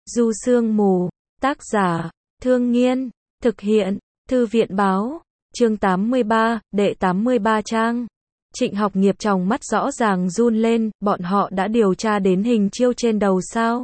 Du Sương Mù, tác giả, Thương Nghiên, thực hiện, Thư viện Báo, chương 83, đệ 83 trang. Trịnh Học Nghiệp trong mắt rõ ràng run lên, bọn họ đã điều tra đến hình chiêu trên đầu sao?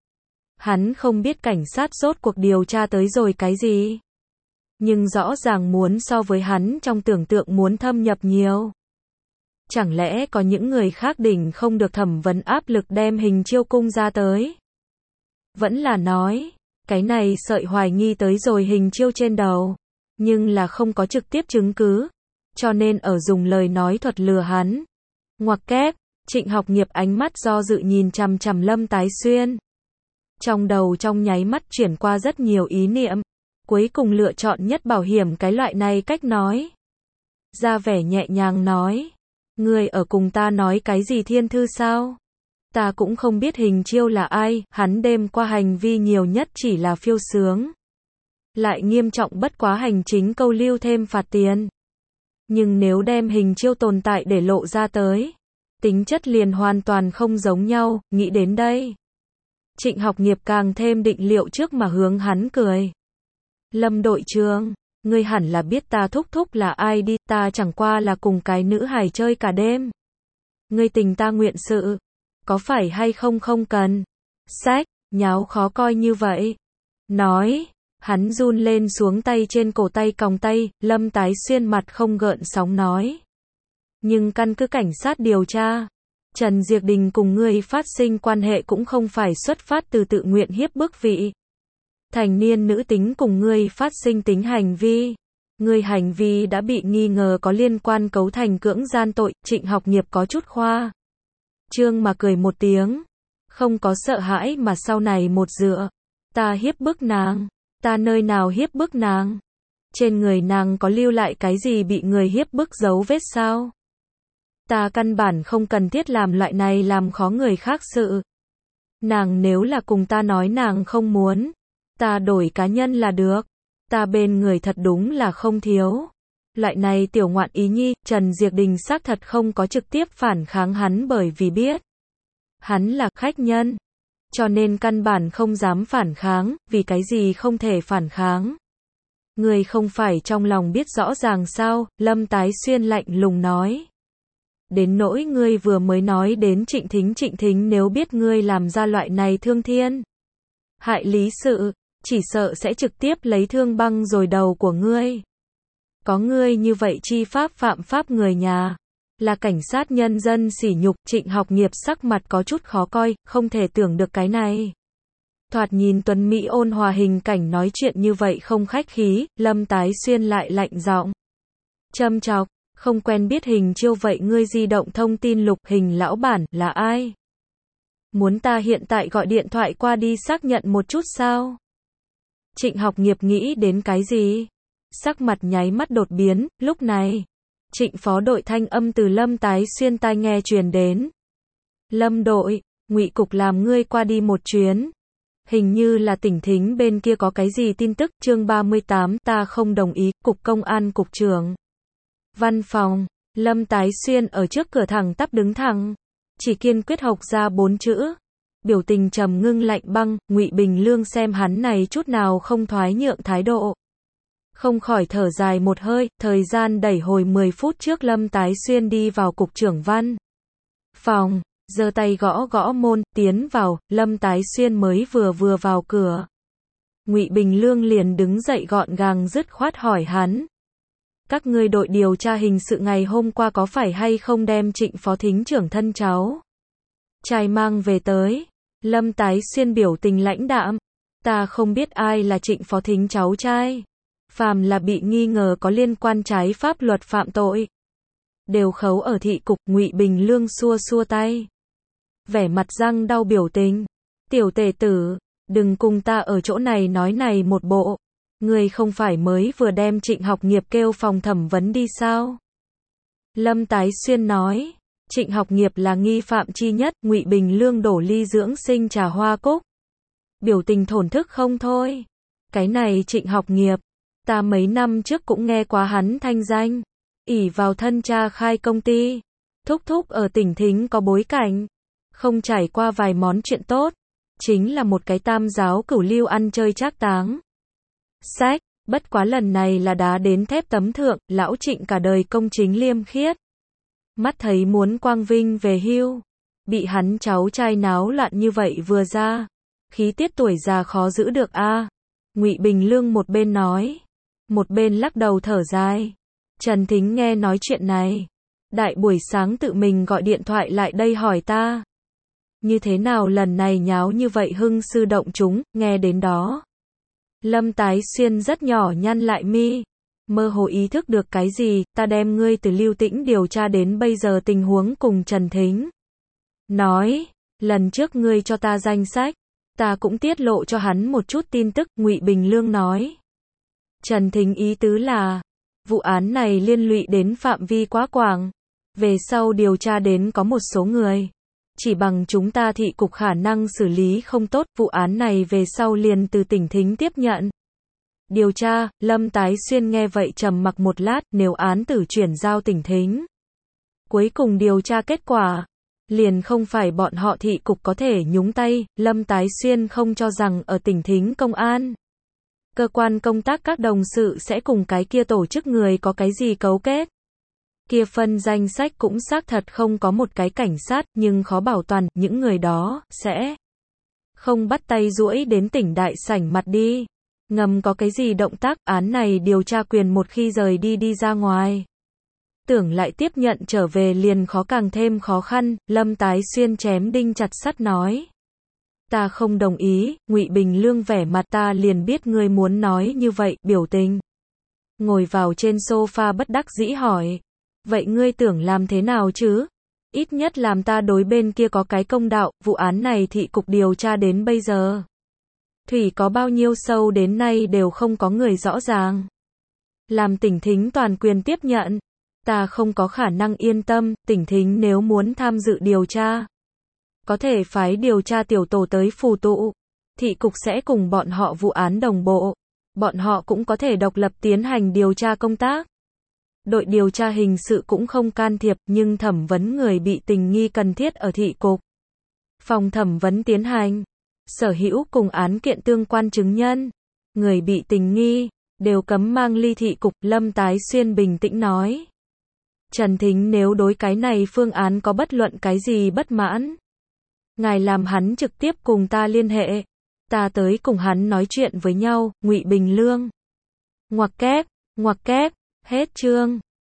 Hắn không biết cảnh sát rốt cuộc điều tra tới rồi cái gì. Nhưng rõ ràng muốn so với hắn trong tưởng tượng muốn thâm nhập nhiều. Chẳng lẽ có những người khác đỉnh không được thẩm vấn áp lực đem hình chiêu cung ra tới? Vẫn là nói, cái này sợi hoài nghi tới rồi hình chiêu trên đầu, nhưng là không có trực tiếp chứng cứ, cho nên ở dùng lời nói thuật lừa hắn. Ngoặc kép, Trịnh Học Nghiệp ánh mắt do dự nhìn chằm chằm Lâm Tái Xuyên. Trong đầu trong nháy mắt chuyển qua rất nhiều ý niệm, cuối cùng lựa chọn nhất bảo hiểm cái loại này cách nói. Ra vẻ nhẹ nhàng nói, ngươi ở cùng ta nói cái gì thiên thư sao? Ta cũng không biết hình chiêu là ai, hắn đêm qua hành vi nhiều nhất chỉ là phiêu sướng. Lại nghiêm trọng bất quá hành chính câu lưu thêm phạt tiền. Nhưng nếu đem hình chiêu tồn tại để lộ ra tới, tính chất liền hoàn toàn không giống nhau, nghĩ đến đây. Trịnh Học Nghiệp càng thêm định liệu trước mà hướng hắn cười. Lâm đội trưởng, ngươi hẳn là biết ta thúc thúc là ai đi, ta chẳng qua là cùng cái nữ hài chơi cả đêm. Ngươi tình ta nguyện sự, có phải hay không không cần. Sách, nháo khó coi như vậy. Nói, hắn run lên xuống tay trên cổ tay còng tay, Lâm Tái Xuyên mặt không gợn sóng nói. Nhưng căn cứ cảnh sát điều tra, Trần Diệc Đình cùng ngươi phát sinh quan hệ cũng không phải xuất phát từ tự nguyện hiếp bức vị. Thành niên nữ tính cùng ngươi phát sinh tính hành vi. Ngươi hành vi đã bị nghi ngờ có liên quan cấu thành cưỡng gian tội, Trịnh Học Nghiệp có chút khoa trương mà cười một tiếng. Không có sợ hãi mà sau này một dựa. Ta hiếp bức nàng. Ta nơi nào hiếp bức nàng? Trên người nàng có lưu lại cái gì bị người hiếp bức dấu vết sao? Ta căn bản không cần thiết làm loại này làm khó người khác sự. Nàng nếu là cùng ta nói nàng không muốn, ta đổi cá nhân là được. Ta bên người thật đúng là không thiếu. Loại này tiểu ngoạn ý nhi, Trần Diệc Đình xác thật không có trực tiếp phản kháng hắn bởi vì biết hắn là khách nhân, cho nên căn bản không dám phản kháng, vì cái gì không thể phản kháng. Ngươi không phải trong lòng biết rõ ràng sao? Lâm Tái Xuyên lạnh lùng nói. Đến nỗi ngươi vừa mới nói đến Trịnh Thính nếu biết ngươi làm ra loại này thương thiên hại lý sự, chỉ sợ sẽ trực tiếp lấy thương băng rồi đầu của ngươi. Có ngươi như vậy chi pháp phạm pháp người nhà, là cảnh sát nhân dân sỉ nhục. Trịnh Học Nghiệp sắc mặt có chút khó coi, không thể tưởng được cái này. Thoạt nhìn tuấn mỹ ôn hòa hình cảnh nói chuyện như vậy không khách khí, Lâm Tái Xuyên lại lạnh giọng. Châm chọc, không quen biết hình chiêu vậy ngươi di động thông tin lục hình lão bản là ai? Muốn ta hiện tại gọi điện thoại qua đi xác nhận một chút sao? Trịnh Học Nghiệp nghĩ đến cái gì? Sắc mặt nháy mắt đột biến, lúc này. Trịnh phó đội thanh âm từ Lâm Tái Xuyên tai nghe truyền đến. Lâm đội, Ngụy cục làm ngươi qua đi một chuyến. Hình như là Tỉnh Thính bên kia có cái gì tin tức, chương 38, ta không đồng ý, cục công an cục trưởng. Văn phòng, Lâm Tái Xuyên ở trước cửa thẳng tắp đứng thẳng, chỉ kiên quyết học ra 4 chữ. Biểu tình trầm ngưng lạnh băng, Ngụy Bình Lương xem hắn này chút nào không thoái nhượng thái độ. Không khỏi thở dài một hơi, thời gian đẩy hồi 10 phút trước Lâm Tái Xuyên đi vào cục trưởng văn phòng, giơ tay gõ gõ môn, tiến vào, Lâm Tái Xuyên mới vừa vào cửa. Ngụy Bình Lương liền đứng dậy gọn gàng dứt khoát hỏi hắn. Các ngươi đội điều tra hình sự ngày hôm qua có phải hay không đem Trịnh phó thính trưởng thân cháu trai mang về tới? Lâm Tái Xuyên biểu tình lãnh đạm. Ta không biết ai là Trịnh phó thính cháu trai. Phàm là bị nghi ngờ có liên quan trái pháp luật phạm tội, đều khấu ở thị cục. Ngụy Bình Lương xua xua tay. Vẻ mặt răng đau biểu tình. Tiểu tể tử, đừng cùng ta ở chỗ này nói này một bộ. Ngươi không phải mới vừa đem Trịnh Học Nghiệp kêu phòng thẩm vấn đi sao? Lâm Tái Xuyên nói. Trịnh Học Nghiệp là nghi phạm chi nhất. Ngụy Bình Lương đổ ly dưỡng sinh trà hoa cúc. Biểu tình thổn thức không thôi. Cái này Trịnh Học Nghiệp, ta mấy năm trước cũng nghe qua hắn thanh danh. Ỷ vào thân cha khai công ty, thúc thúc ở Tỉnh Thính có bối cảnh, không trải qua vài món chuyện tốt. chính là một cái tam giáo cửu lưu ăn chơi trác táng. Sách, bất quá lần này là đá đến thép tấm thượng, lão Trịnh cả đời công chính liêm khiết. Mắt thấy muốn quang vinh về hưu, bị hắn cháu trai náo loạn như vậy vừa ra, khí tiết tuổi già khó giữ được a. Ngụy Bình Lương một bên nói, một bên lắc đầu thở dài. Trần Thính nghe nói chuyện này, đại buổi sáng tự mình gọi điện thoại lại đây hỏi ta, như thế nào lần này nháo như vậy hưng sư động chúng, nghe đến đó. Lâm Tái Xuyên rất nhỏ nhăn lại mi, mơ hồ ý thức được cái gì, ta đem ngươi từ Lưu Tĩnh điều tra đến bây giờ tình huống cùng Trần Thính. Nói, lần trước ngươi cho ta danh sách, ta cũng tiết lộ cho hắn một chút tin tức, Ngụy Bình Lương nói. Trần Thính ý tứ là, vụ án này liên lụy đến phạm vi quá quảng, về sau điều tra đến có một số người. Chỉ bằng chúng ta thị cục khả năng xử lý không tốt, vụ án này về sau liền từ tỉnh Thính tiếp nhận. Điều tra, Lâm Tái Xuyên nghe vậy trầm mặc một lát, nếu án tử chuyển giao tỉnh Thính. Cuối cùng điều tra kết quả, liền không phải bọn họ thị cục có thể nhúng tay, Lâm Tái Xuyên không cho rằng ở tỉnh Thính công an. Cơ quan công tác các đồng sự sẽ cùng cái kia tổ chức người có cái gì cấu kết. Kia phân danh sách cũng xác thật không có một cái cảnh sát, nhưng khó bảo toàn, những người đó, sẽ không bắt tay duỗi đến tỉnh đại sảnh mặt đi. Ngầm có cái gì động tác, án này điều tra quyền một khi rời đi ra ngoài. Tưởng lại tiếp nhận trở về liền khó càng thêm khó khăn, Lâm Tái Xuyên chém đinh chặt sắt nói. Ta không đồng ý, Ngụy Bình Lương vẻ mặt ta liền biết ngươi muốn nói như vậy, biểu tình. Ngồi vào trên sofa bất đắc dĩ hỏi. Vậy ngươi tưởng làm thế nào chứ? Ít nhất làm ta đối bên kia có cái công đạo, vụ án này thị cục điều tra đến bây giờ. Thủy có bao nhiêu sâu đến nay đều không có người rõ ràng. Làm tỉnh Thính toàn quyền tiếp nhận. Ta không có khả năng yên tâm, tỉnh Thính nếu muốn tham dự điều tra. Có thể phái điều tra tiểu tổ tới phù tụ. Thị cục sẽ cùng bọn họ vụ án đồng bộ. Bọn họ cũng có thể độc lập tiến hành điều tra công tác. Đội điều tra hình sự cũng không can thiệp, nhưng thẩm vấn người bị tình nghi cần thiết ở thị cục. Phòng thẩm vấn tiến hành. Sở hữu cùng án kiện tương quan chứng nhân. Người bị tình nghi, đều cấm mang ly thị cục, Lâm Tái Xuyên bình tĩnh nói. Trần Thính nếu đối cái này phương án có bất luận cái gì bất mãn. Ngài làm hắn trực tiếp cùng ta liên hệ. Ta tới cùng hắn nói chuyện với nhau, Ngụy Bình Lương. Ngoặc kép, hết chương.